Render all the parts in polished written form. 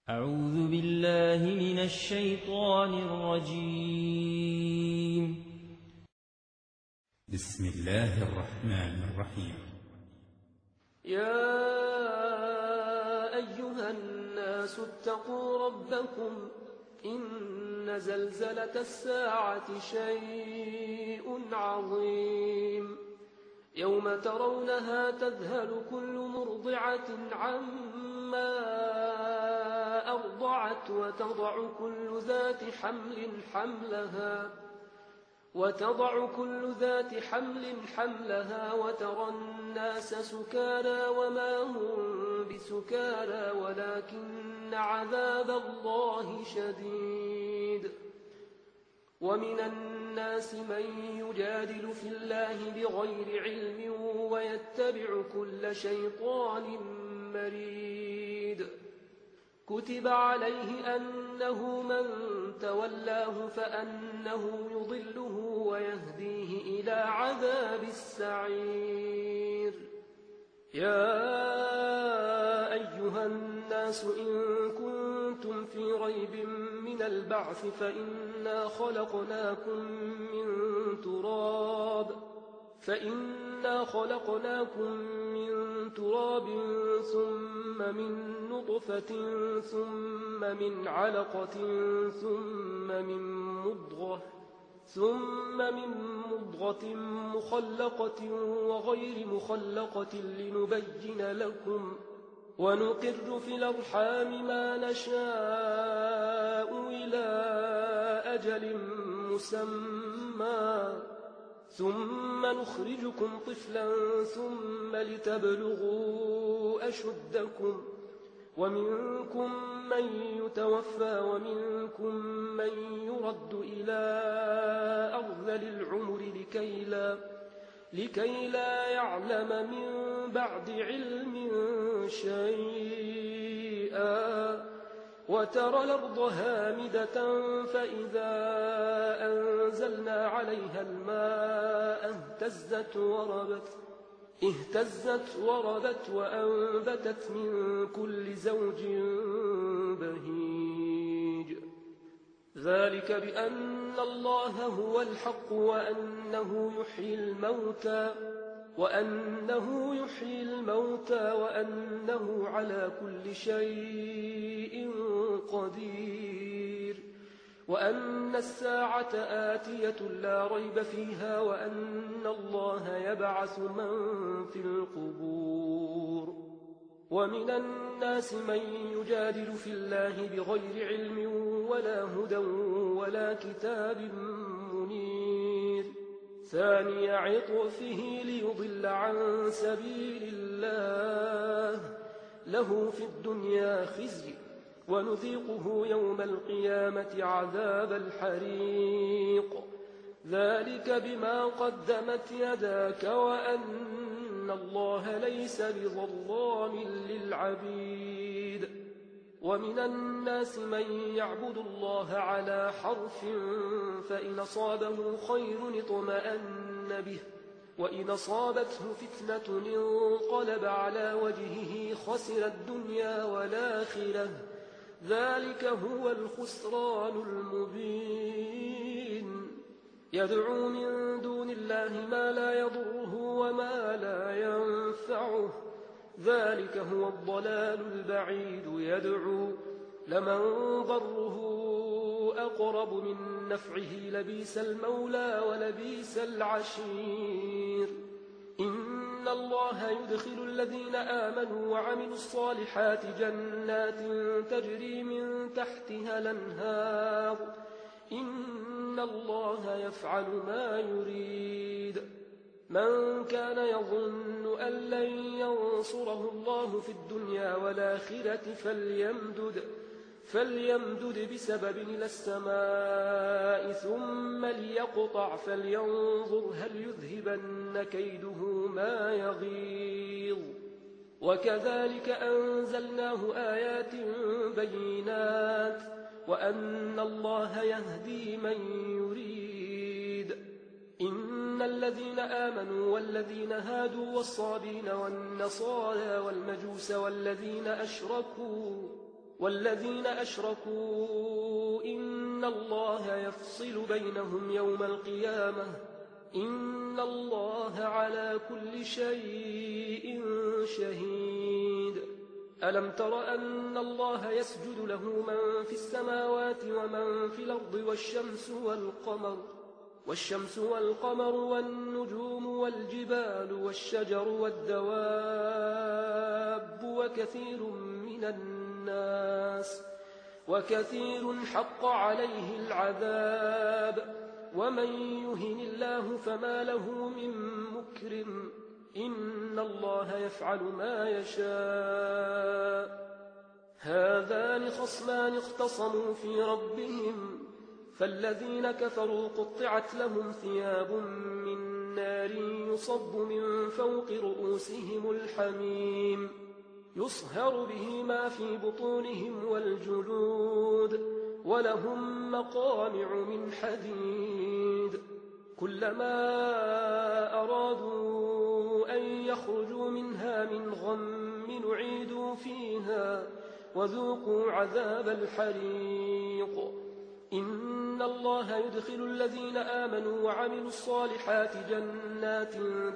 أعوذ بالله من الشيطان الرجيم. بسم الله الرحمن الرحيم. يا أيها الناس اتقوا ربكم إن زلزلة الساعة شيء عظيم يوم ترونها تذهل كل مرضعة عما أرضعت وتضع كل ذات حمل حملها وترى الناس سكارى وما هم بسكارى ولكن عذاب الله شديد. ومن الناس من يجادل في الله بغير علم ويتبع كل شيطان مريد. كتب عليه أنه من تولاه فأنه يضله ويهديه إلى عذاب السعير. يا أيها الناس إن كنتم في ريب من البعث فإنا خلقناكم من تراب ثم من نطفة ثم من علقة ثم من مضغة مخلقة وغير مخلقة لنبين لكم ونقر في الأرحام ما نشاء إلى أجل مسمى ثم نخرجكم طفلا ثم لتبلغوا أشدكم ومنكم من يتوفى ومنكم من يرد إلى أرذل العمر لكي لا يعلم من بعد علم شيئا. وترى الأرض هامدة فإذا أنزلنا عليها الماء اهتزت وربت وأنبتت من كل زوج بهيج. ذلك بأن الله هو الحق وأنه يحيي الموتى وأنه على كل شيء قدير وأن الساعة آتية لا ريب فيها وأن الله يبعث من في القبور. ومن الناس من يجادل في الله بغير علم ولا هدى ولا كتاب منير. ثاني عطفه ليضل عن سبيل الله له في الدنيا خزي ونذيقه يوم القيامة عذاب الحريق. ذلك بما قدمت يداك وأن الله ليس بظلام للعبيد. ومن الناس من يعبد الله على حرف فإن أصابه خير اطمأن به وإن أصابته فتنة انقلب على وجهه خسر الدنيا والآخرة. ذلك هو الخسران المبين. يدعو من دون الله ما لا يضره وما لا ينفعه. ذلك هو الضلال البعيد. يدعو لمن ضره أقرب من نفعه لبئس المولى ولبئس العشير. إن الله يدخل الذين آمنوا وعملوا الصالحات جنات تجري من تحتها الأنهار. إن الله يفعل ما يريد. من كان يظن أن لن ينصره الله في الدنيا والآخرة فليمدد بسبب إلى السماء ثم ليقطع فلينظر هل يذهبن كيده ما يغيظ. وكذلك أنزلناه آيات بينات وأن الله يهدي من يريد. إن الذين آمنوا والذين هادوا والصابين والنصارى والمجوس والذين أشركوا والذين أشركوا إن الله يفصل بينهم يوم القيامة إن الله على كل شيء شهيد ألم تر أن الله يسجد له من في السماوات ومن في الأرض والشمس والقمر والنجوم والجبال والشجر والدواب وكثير حق عليه العذاب ومن يهن الله فما له من مكرم إن الله يفعل ما يشاء هذان خصمان اختصموا في ربهم فالذين كفروا قطعت لهم ثياب من نار يصب من فوق رؤوسهم الحميم يصهر به ما في بطونهم والجلود ولهم مقامع من حديد كلما أرادوا أن يخرجوا منها من غم نعيدوا فيها وذوقوا عذاب الحريق إن الله يدخل الذين آمنوا وعملوا الصالحات جنات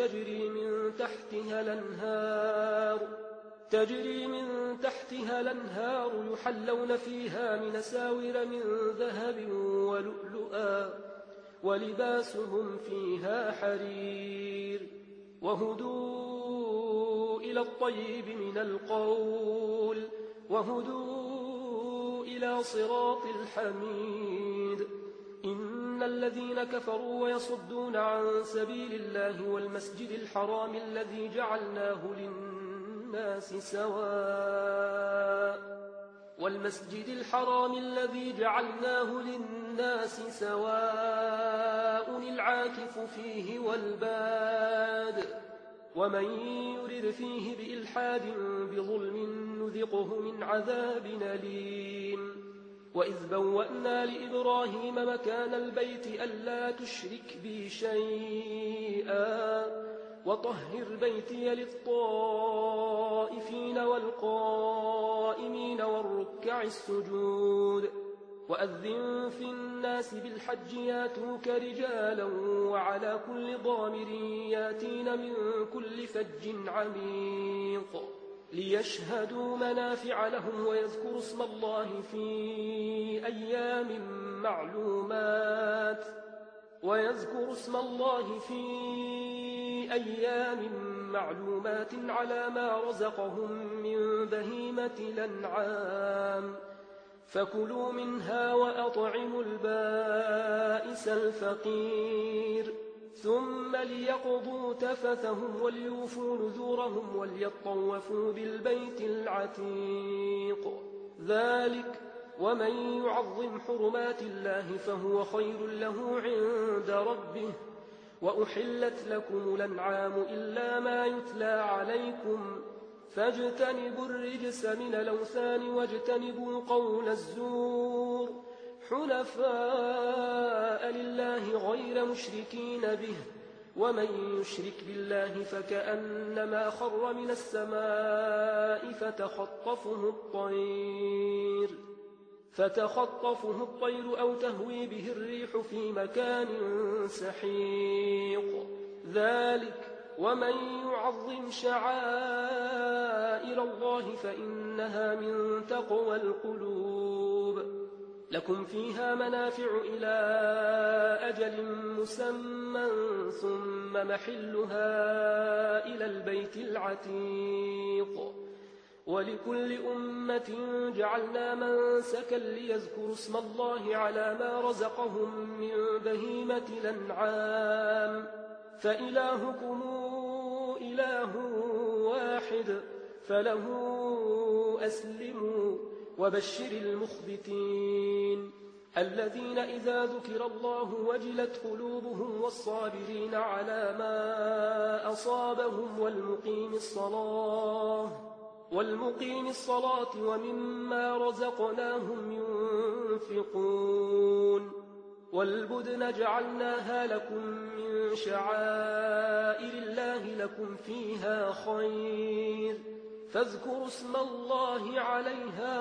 تجري من تحتها الأنهار يحلون فيها من أساور من ذهب ولؤلؤا ولباسهم فيها حرير وهدوا إلى الطيب من القول وهدوا إلى صراط الحميد إن الذين كفروا ويصدون عن سبيل الله والمسجد الحرام الذي جعلناه للناس سواء العاكف فيه والباد ومن يرد فيه بإلحاد بظلم نذقه من عذاب أليم وإذ بوأنا لإبراهيم مكان البيت ألا تشرك بي شيئا وطهر بيتي للطائفين والقائمين والركع السجود وأذن في الناس بالحج ياتوك رجالا وعلى كل ضامر ياتين من كل فج عميق ليشهدوا منافع لهم ويذكروا اسم الله في أيام معلومات على ما رزقهم من بهيمة الأنعام فكلوا منها وأطعموا البائس الفقير ثم ليقضوا تفثهم وليوفوا نذورهم وليطوفوا بالبيت العتيق ذلك ومن يعظم حرمات الله فهو خير له عند ربه وأحلت لكم الأنعام إلا ما يتلى عليكم فاجتنبوا الرجس من الأوثان واجتنبوا قول الزور حنفاء لله غير مشركين به ومن يشرك بالله فكأنما خر من السماء فتخطفه الطير أو تهوي به الريح في مكان سحيق ذلك ومن يعظم شعائر الله فإنها من تقوى القلوب لكم فيها منافع إلى أجل مسمى ثم محلها إلى البيت العتيق ولكل أمة جعلنا منسكا ليذكروا اسم الله على ما رزقهم من بهيمة الأنعام فإلهكم إله واحد فله أسلموا وبشر المخبتين الذين إذا ذكر الله وجلت قلوبهم والصابرين على ما أصابهم والمقيم الصلاة ومما رزقناهم ينفقون والبدن جعلناها لكم من شعائر الله لكم فيها خير فاذكروا اسم الله عليها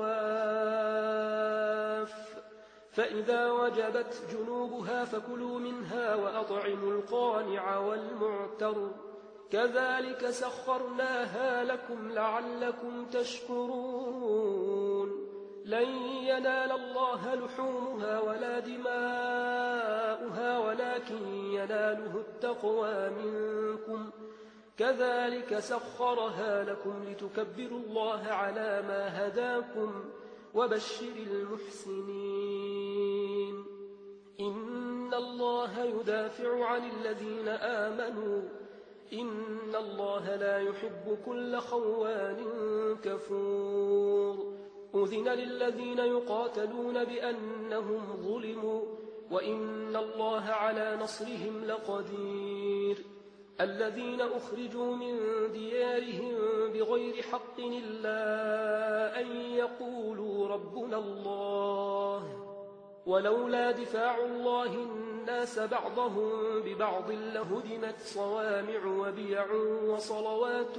صواف، فإذا وجبت جنوبها فكلوا منها وأطعموا القانع والمعتر، كذلك سخرناها لكم لعلكم تشكرون. لن ينال الله لحومها ولا دماؤها ولكن يناله التقوى منكم، كذلك سخرها لكم لتكبروا الله على ما هداكم وبشر المحسنين. إن الله يدافع عن الذين آمنوا، إن الله لا يحب كل خوان كفور. أذن للذين يقاتلون بأنهم ظلموا وإن الله على نصرهم لقدير. الذين أخرجوا من ديارهم بغير حق إلا أن يقولوا ربنا الله، ولولا دفاع الله الناس بعضهم ببعض لهدمت صوامع وبيع وصلوات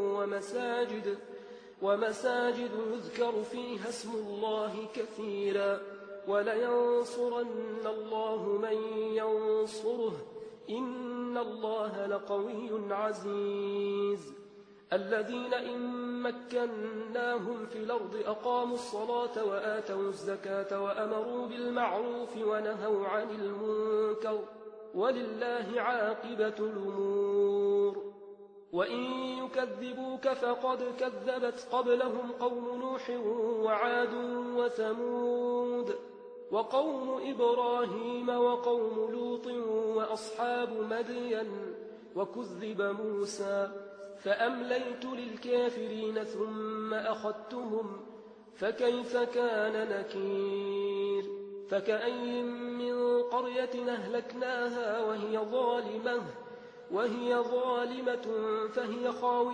ومساجد يذكر فيها اسم الله كثيرا، ولينصرن الله من ينصره، إن الله لقوي عزيز. الذين إن مكناهم في الأرض أقاموا الصلاة وآتوا الزكاة وأمروا بالمعروف ونهوا عن المنكر، ولله عاقبة الأمور. وإن يكذبوك فقد كذبت قبلهم قوم نوح وعاد وثمود وقوم إبراهيم وقوم لوط وأصحاب مدين، وكذب موسى فأمليت للكافرين ثم أخذتهم فكيف كان نكير. فكأي من قرية أهلكناها وهي ظالمة فهي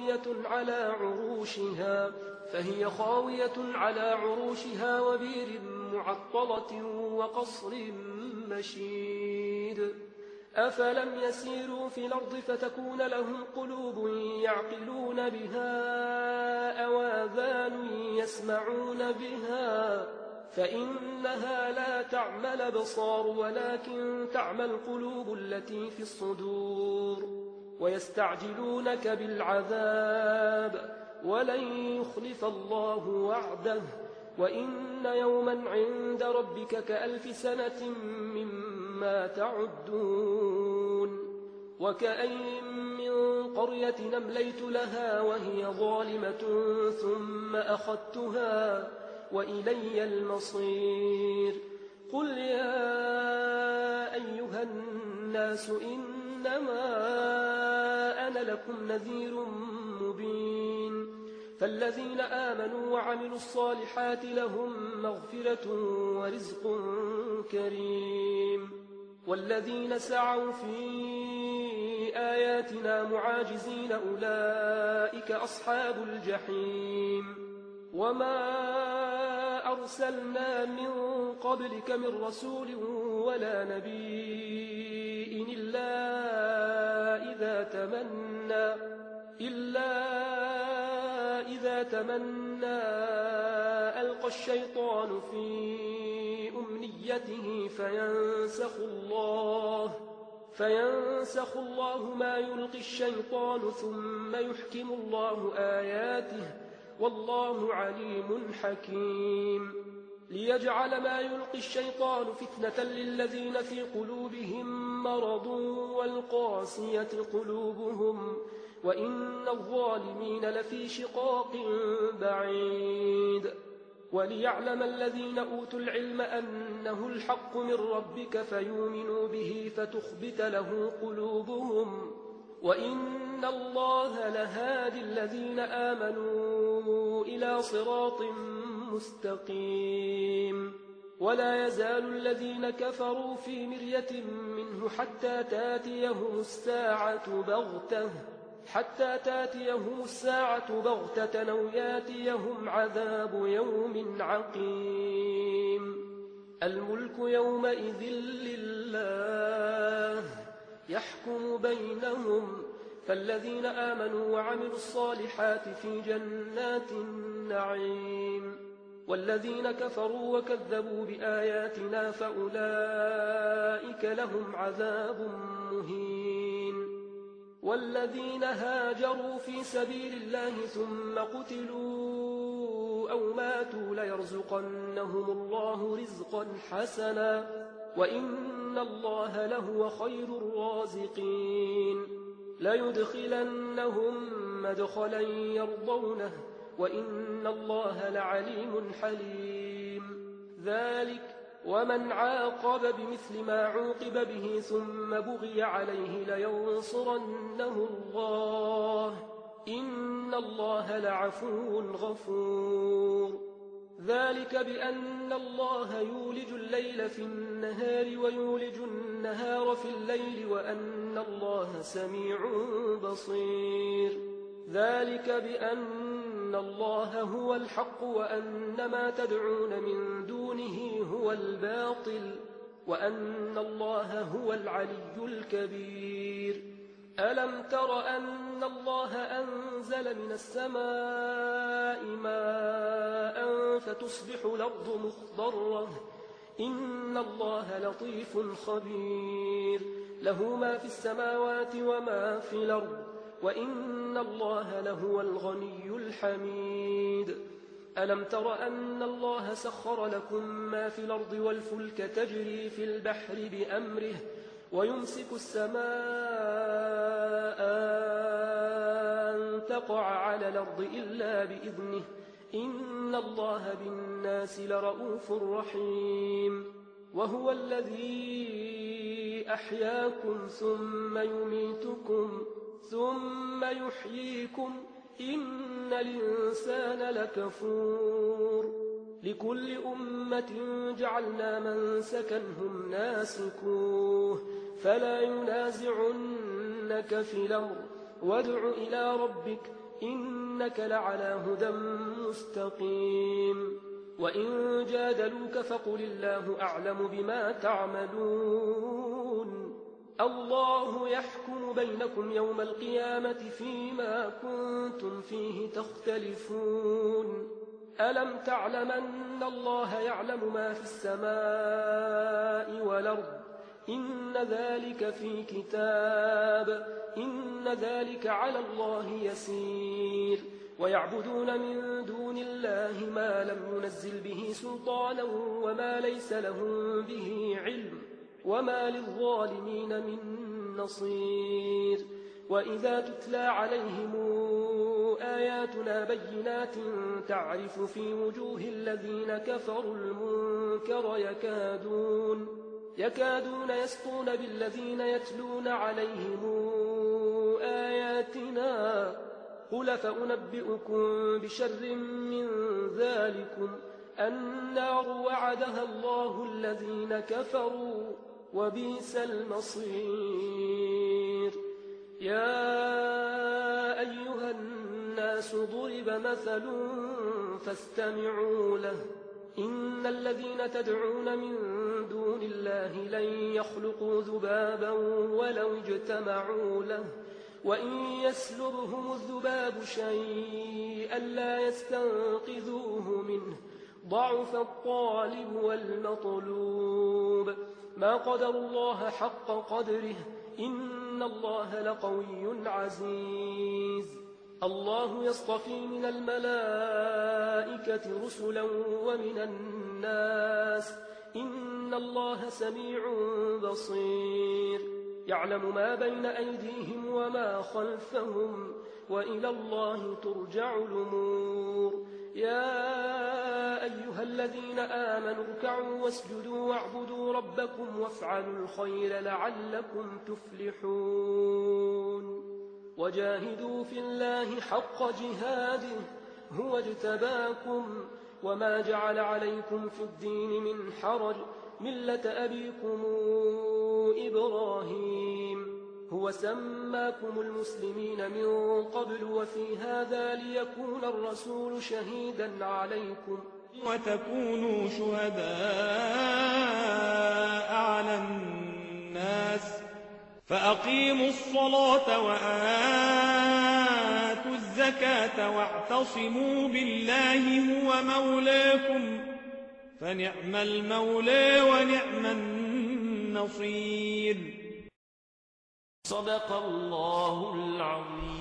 خاوية على عروشها وبير معطلة وقصر مشيد. أفلم يسيروا في الأرض فتكون لهم قلوب يعقلون بها أو آذان يسمعون بها، فإنها لا تعمى الأبصار ولكن تعمى القلوب التي في الصدور. ويستعجلونك بالعذاب ولن يخلف الله وعده، وإن يوما عند ربك كألف سنة مما تعدون. وكأي من قرية أمليت لها وهي ظالمة ثم أخذتها وإلي المصير. قل يا أيها الناس إنما أنا لكم نذير مبين. فالذين آمنوا وعملوا الصالحات لهم مغفرة ورزق كريم، والذين سعوا في آياتنا معاجزين أولئك أصحاب الجحيم. وما أرسلنا من قبلك من رسول ولا نبي إلا إذا تمنى ألقى الشيطان في أمنيته فينسخ الله ما يلقي الشيطان ثم يحكم الله آياته، والله عليم حكيم. ليجعل ما يلقي الشيطان فتنة للذين في قلوبهم مرض والقاسية قلوبهم، وإن الظالمين لفي شقاق بعيد. وليعلم الذين أوتوا العلم أنه الحق من ربك فيؤمنوا به فتخبت له قلوبهم، وإن الله لهادي الذين آمنوا إلى صراط مستقيم. ولا يزال الذين كفروا في مرية منه حتى تاتيهم الساعة بغتة أو ياتيهم عذاب يوم عقيم. الملك يومئذ لله يحكم بينهم فالذين آمنوا وعملوا الصالحات في جنات النعيم والذين كفروا وكذبوا بآياتنا فأولئك لهم عذاب مهين والذين هاجروا في سبيل الله ثم قتلوا أو ماتوا ليرزقنهم الله رزقا حسنا وإن الله لهو خير الرازقين ليدخلنهم مدخلا يرضونه وإن الله لعليم حليم ذلك ومن عاقب بمثل ما عوقب به ثم بغي عليه لينصرنه الله إن الله لعفو غفور ذلك بأن الله يولج الليل في النهار ويولج النهار في الليل وأن الله سميع بصير ذلك بأن الله هو الحق وأن ما تدعون من دونه هو الباطل وأن الله هو العلي الكبير ألم تر أن الله أنزل من السماء ماء فتصبح الأرض مخضرة إن الله لطيف خبير له ما في السماوات وما في الأرض وإن الله لهو الغني الحميد ألم تر أن الله سخر لكم ما في الأرض والفلك تجري في البحر بأمره ويمسك السماء أن تقع على الأرض إلا بإذنه إن الله بالناس لرؤوف رحيم وهو الذي أحياكم ثم يميتكم ثم يحييكم إن الإنسان لكفور لكل أمة جعلنا منسكا هم ناسكوه فلا ينازعنك في الأمر وادع إلى ربك إنك لعلى هدى مستقيم وإن جادلوك فقل الله أعلم بما تعملون الله يحكم بينكم يوم القيامة فيما كنتم فيه تختلفون ألم تعلم أن الله يعلم ما في السماء والأرض إن ذلك في كتاب إن ذلك على الله يسير ويعبدون من دون الله ما لم ينزل به سلطانا وما ليس لهم به علم وما للظالمين من نصير وإذا تتلى عليهم آياتنا بينات تعرف في وجوه الذين كفروا المنكر يكادون يسطون بالذين يتلون عليهم آياتنا قل فأنبئكم بشر من ذلكم النار وعدها الله الذين كفروا وبئس المصير يا أيها الناس ضرب مثل فاستمعوا له إن الذين تدعون من دون الله لن يخلقوا ذبابا ولو اجتمعوا له وإن يسلبهم الذباب شيئا لا يستنقذوه منه ضعف الطالب والمطلوب ما قدر الله حق قدره إن الله لقوي عزيز الله يصطفي من الملائكة رسلا ومن الناس إن الله سميع بصير يعلم ما بين أيديهم وما خلفهم وإلى الله ترجع الأمور يا أيها الذين آمنوا اركعوا واسجدوا واعبدوا ربكم وافعلوا الخير لعلكم تفلحون وجاهدوا في الله حق جهاده هو اجتباكم وما جعل عليكم في الدين من حرج ملة أبيكم إبراهيم هو سماكم المسلمين من قبل وفي هذا ليكون الرسول شهيدا عليكم وتكونوا شهداء على الناس فأقيموا الصلاة وآتوا الزكاة واعتصموا بالله هو مولاكم فنعم المولى ونعم النصير. صدق الله العظيم.